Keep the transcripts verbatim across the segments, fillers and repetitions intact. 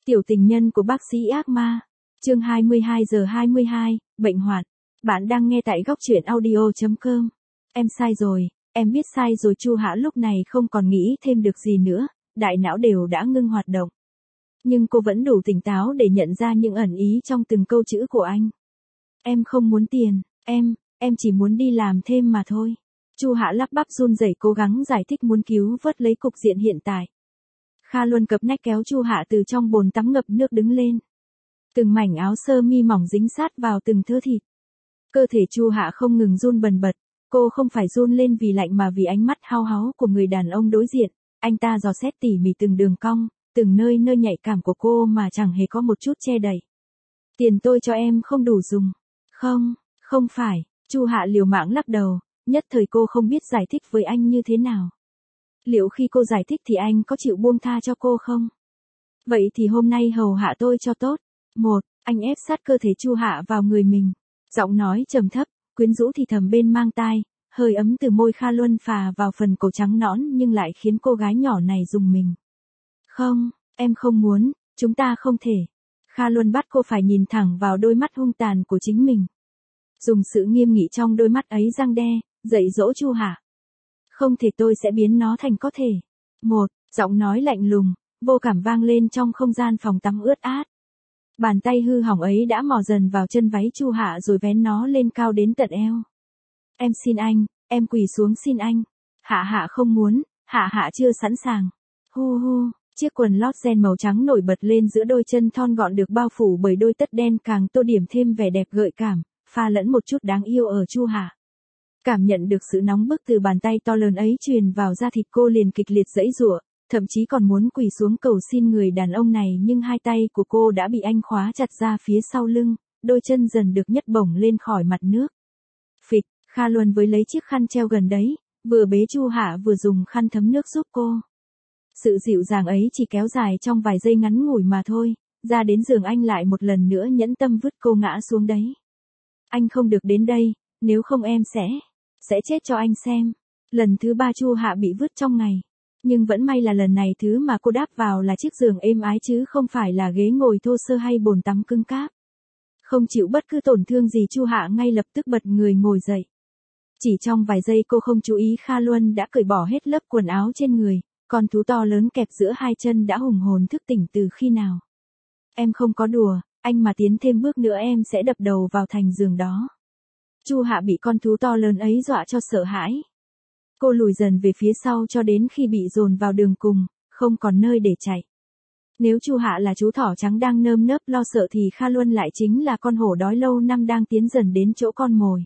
Tiểu tình nhân của bác sĩ ác ma. Chương hai mươi hai giờ hai mươi hai, bệnh hoạn. Bạn đang nghe tại góc truyện audio chấm com. Em sai rồi, em biết sai rồi. Chu Hạ lúc này không còn nghĩ thêm được gì nữa, đại não đều đã ngưng hoạt động. Nhưng cô vẫn đủ tỉnh táo để nhận ra những ẩn ý trong từng câu chữ của anh. Em không muốn tiền, em, em chỉ muốn đi làm thêm mà thôi. Chu Hạ lắp bắp run rẩy cố gắng giải thích muốn cứu vớt lấy cục diện hiện tại. Kha Luân cập nách kéo Chu Hạ từ trong bồn tắm ngập nước đứng lên. Từng mảnh áo sơ mi mỏng dính sát vào từng thớ thịt. Cơ thể Chu Hạ không ngừng run bần bật, cô không phải run lên vì lạnh mà vì ánh mắt hao háu của người đàn ông đối diện. Anh ta dò xét tỉ mỉ từng đường cong, từng nơi nơi nhạy cảm của cô mà chẳng hề có một chút che đậy. Tiền tôi cho em không đủ dùng. Không, không phải, Chu Hạ liều mạng lắc đầu, nhất thời cô không biết giải thích với anh như thế nào. Liệu khi cô giải thích thì anh có chịu buông tha cho cô không? Vậy thì hôm nay hầu hạ tôi cho tốt. Một, anh ép sát cơ thể Chu Hạ vào người mình. Giọng nói trầm thấp, quyến rũ thì thầm bên mang tai, hơi ấm từ môi Kha Luân phà vào phần cổ trắng nõn nhưng lại khiến cô gái nhỏ này rùng mình. Không, em không muốn, chúng ta không thể. Kha Luân bắt cô phải nhìn thẳng vào đôi mắt hung tàn của chính mình. Dùng sự nghiêm nghị trong đôi mắt ấy răng đe, dạy dỗ Chu Hạ. Không thể, tôi sẽ biến nó thành có thể. Một, giọng nói lạnh lùng, vô cảm vang lên trong không gian phòng tắm ướt át. Bàn tay hư hỏng ấy đã mò dần vào chân váy Chu Hạ rồi vén nó lên cao đến tận eo. Em xin anh, em quỳ xuống xin anh. Hạ Hạ không muốn, Hạ Hạ chưa sẵn sàng. Hu hu, chiếc quần lót ren màu trắng nổi bật lên giữa đôi chân thon gọn được bao phủ bởi đôi tất đen càng tô điểm thêm vẻ đẹp gợi cảm, pha lẫn một chút đáng yêu ở Chu Hạ. Cảm nhận được sự nóng bức từ bàn tay to lớn ấy truyền vào da thịt, cô liền kịch liệt giãy giụa, thậm chí còn muốn quỳ xuống cầu xin người đàn ông này, nhưng hai tay của cô đã bị anh khóa chặt ra phía sau lưng, đôi chân dần được nhấc bổng lên khỏi mặt nước. Phịch, Kha Luân với lấy chiếc khăn treo gần đấy, vừa bế Chu Hạ vừa dùng khăn thấm nước giúp cô. Sự dịu dàng ấy chỉ kéo dài trong vài giây ngắn ngủi mà thôi, ra đến giường anh lại một lần nữa nhẫn tâm vứt cô ngã xuống đấy. Anh không được đến đây, nếu không em sẽ... sẽ chết cho anh xem. Lần thứ ba Chu Hạ bị vứt trong ngày. Nhưng vẫn may là lần này thứ mà cô đáp vào là chiếc giường êm ái chứ không phải là ghế ngồi thô sơ hay bồn tắm cứng cáp. Không chịu bất cứ tổn thương gì, Chu Hạ ngay lập tức bật người ngồi dậy. Chỉ trong vài giây cô không chú ý Kha Luân đã cởi bỏ hết lớp quần áo trên người, con thú to lớn kẹp giữa hai chân đã hùng hồn thức tỉnh từ khi nào. Em không có đùa, anh mà tiến thêm bước nữa em sẽ đập đầu vào thành giường đó. Chu Hạ bị con thú to lớn ấy dọa cho sợ hãi. Cô lùi dần về phía sau cho đến khi bị dồn vào đường cùng, không còn nơi để chạy. Nếu Chu Hạ là chú thỏ trắng đang nơm nớp lo sợ thì Kha Luân lại chính là con hổ đói lâu năm đang tiến dần đến chỗ con mồi.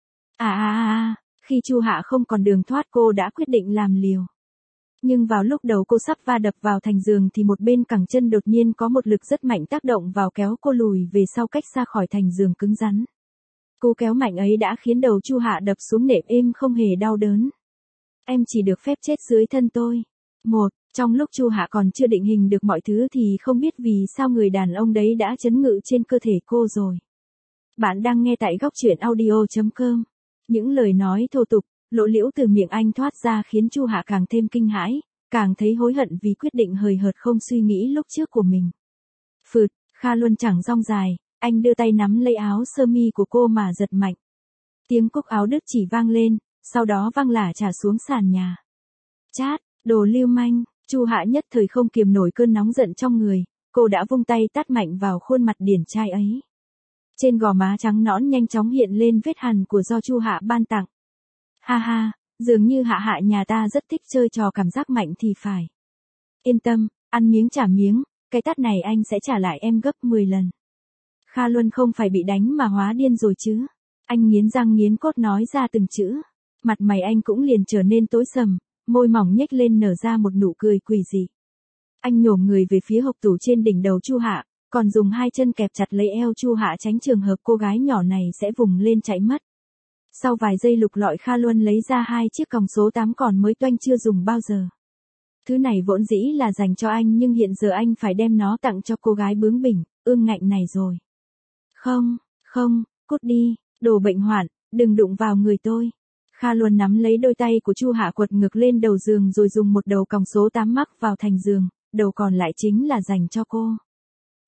À à à à, khi Chu Hạ không còn đường thoát cô đã quyết định làm liều. Nhưng vào lúc đầu cô sắp va đập vào thành giường thì một bên cẳng chân đột nhiên có một lực rất mạnh tác động vào kéo cô lùi về sau cách xa khỏi thành giường cứng rắn. Cú kéo mạnh ấy đã khiến đầu Chu Hạ đập xuống nệm êm không hề đau đớn. Em chỉ được phép chết dưới thân tôi. Một, trong lúc Chu Hạ còn chưa định hình được mọi thứ thì không biết vì sao người đàn ông đấy đã trấn ngự trên cơ thể cô rồi. Bạn đang nghe tại góc truyện audio chấm com. Những lời nói thô tục, lộ liễu từ miệng anh thoát ra khiến Chu Hạ càng thêm kinh hãi, càng thấy hối hận vì quyết định hời hợt không suy nghĩ lúc trước của mình. Phượt, Kha Luân chẳng rong dài. Anh đưa tay nắm lấy áo sơ mi của cô mà giật mạnh. Tiếng cúc áo đứt chỉ vang lên, sau đó văng lả trả xuống sàn nhà. Chát, đồ lưu manh, Chu Hạ nhất thời không kiềm nổi cơn nóng giận trong người, cô đã vung tay tát mạnh vào khuôn mặt điển trai ấy. Trên gò má trắng nõn nhanh chóng hiện lên vết hằn của do Chu Hạ ban tặng. Ha ha, dường như Hạ Hạ nhà ta rất thích chơi trò cảm giác mạnh thì phải. Yên tâm, ăn miếng trả miếng, cái tát này anh sẽ trả lại em gấp mười lần. Kha Luân không phải bị đánh mà hóa điên rồi chứ. Anh nghiến răng nghiến cốt nói ra từng chữ. Mặt mày anh cũng liền trở nên tối sầm, môi mỏng nhếch lên nở ra một nụ cười quỷ dị. Anh nhổm người về phía hộc tủ trên đỉnh đầu Chu Hạ, còn dùng hai chân kẹp chặt lấy eo Chu Hạ tránh trường hợp cô gái nhỏ này sẽ vùng lên chạy mất. Sau vài giây lục lọi Kha Luân lấy ra hai chiếc còng số tám còn mới toanh chưa dùng bao giờ. Thứ này vốn dĩ là dành cho anh nhưng hiện giờ anh phải đem nó tặng cho cô gái bướng bỉnh, ương ngạnh này rồi. Không, không, cút đi, đồ bệnh hoạn, đừng đụng vào người tôi. Kha Luân nắm lấy đôi tay của Chu Hạ quật ngược lên đầu giường rồi dùng một đầu còng số tám mắc vào thành giường, đầu còn lại chính là dành cho cô.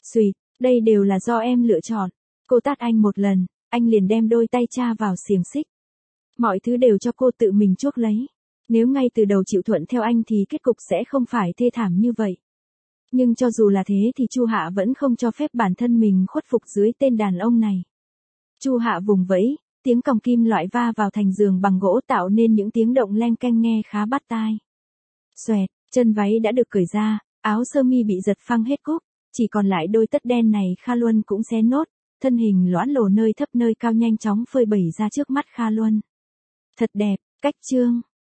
Xùi, đây đều là do em lựa chọn. Cô tát anh một lần, anh liền đem đôi tay tra vào xiềng xích. Mọi thứ đều cho cô tự mình chuốc lấy. Nếu ngay từ đầu chịu thuận theo anh thì kết cục sẽ không phải thê thảm như vậy. Nhưng cho dù là thế thì Chu Hạ vẫn không cho phép bản thân mình khuất phục dưới tên đàn ông này. Chu Hạ vùng vẫy, tiếng còng kim loại va vào thành giường bằng gỗ tạo nên những tiếng động leng keng nghe khá bắt tai. Xoẹt, chân váy đã được cởi ra, áo sơ mi bị giật phăng hết cúc, chỉ còn lại đôi tất đen này Kha Luân cũng xé nốt, thân hình lõa lồ nơi thấp nơi cao nhanh chóng phơi bày ra trước mắt Kha Luân. Thật đẹp, cách chương.